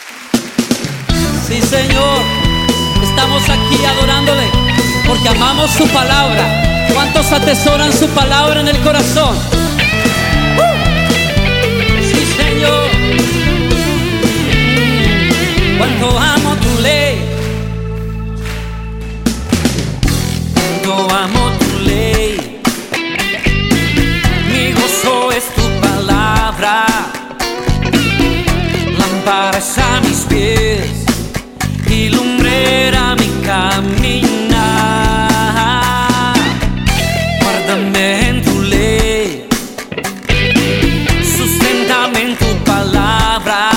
Sí, Señor, estamos aquí adorándole porque amamos su palabra. ¿Cuántos atesoran su palabra en el corazón? Sí, Señor. Cuánto amo tu ley, cuánto amo tu ley. Mi gozo es tu palabra, lámpara es a mis pies y lumbrera mi caminar. Guárdame en tu ley, susténtame en tu palabra,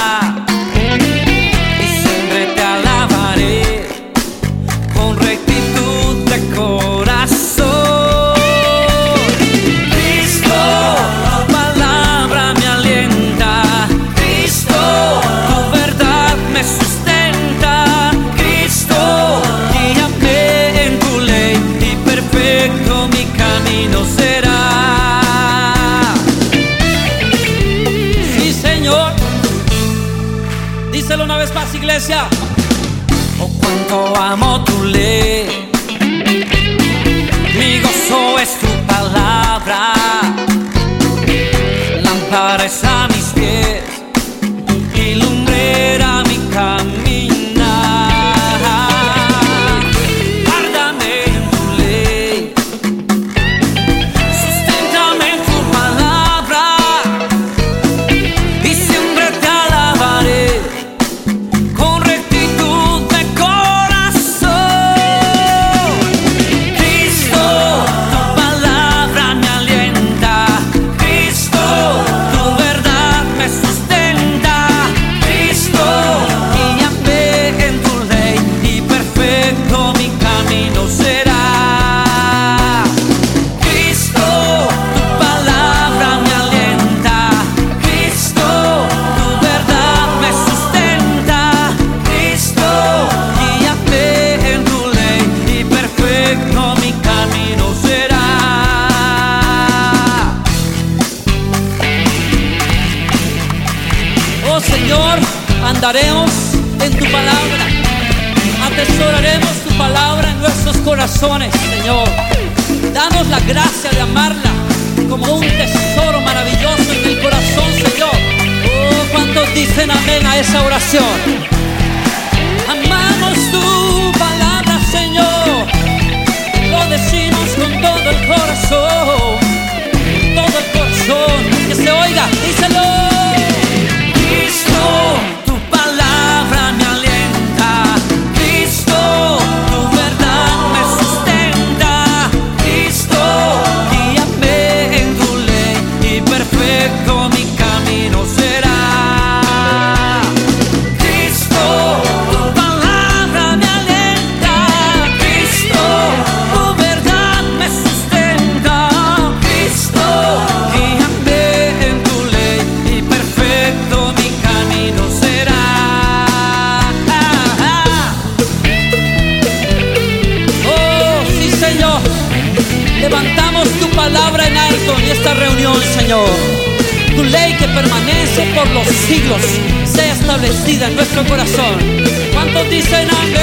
y siempre te alabaré con rectitud de corazón. Cristo, tu palabra me alienta. Cristo, tu verdad me sustenta. Cristo, guíame en tu ley y perfecto mi camino será. Sí, Señor. Díselo una vez más, iglesia. Oh, cuánto amo tu ley. Mi gozo es tu palabra, lámpara es a mis pies y lumbrera mi caminar. Guárdame en tu ley, susténtame en tu palabra, y siempre te alabaré con rectitud de corazón. Cristo, tu palabra me alienta. Cristo, tu verdad me sustenta. Cristo, guíame en tu ley y perfecto mi camino será. Cristo, tu palabra me alienta. Cristo, tu verdad me sustenta. Cristo, guíame en tu ley y perfecto mi camino será. Oh Señor, andaremos en tu palabra, atesoraremos tu palabra en nuestros corazones, Señor. Danos la gracia de amarla como un tesoro maravilloso en el corazón, Señor. Oh, ¿cuántos dicen amén a esa oración? Amamos tu palabra, Señor. Lo decimos con todo el corazón, todo el corazón. Que se oiga, díselo. Cristo, tu palabra me alienta. Cristo, tu verdad me sustenta. Cristo, guíame en tu ley y perfecto mi camino será. Cristo, tu palabra me alienta. Cristo, tu verdad me sustenta. Cristo, guíame en tu ley y perfecto mi camino será. Oh, sí, Señor. Levantamos tu palabra en alto en esta reunión, Señor. Tu ley que permanece por los siglos sea establecida en nuestro corazón. ¿Cuántos dicen amén?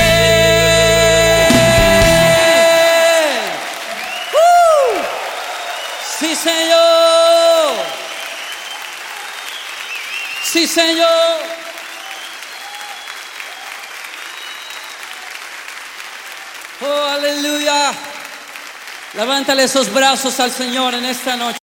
Sí, Señor. Sí, Señor. Oh, aleluya. Levántale esos brazos al Señor en esta noche.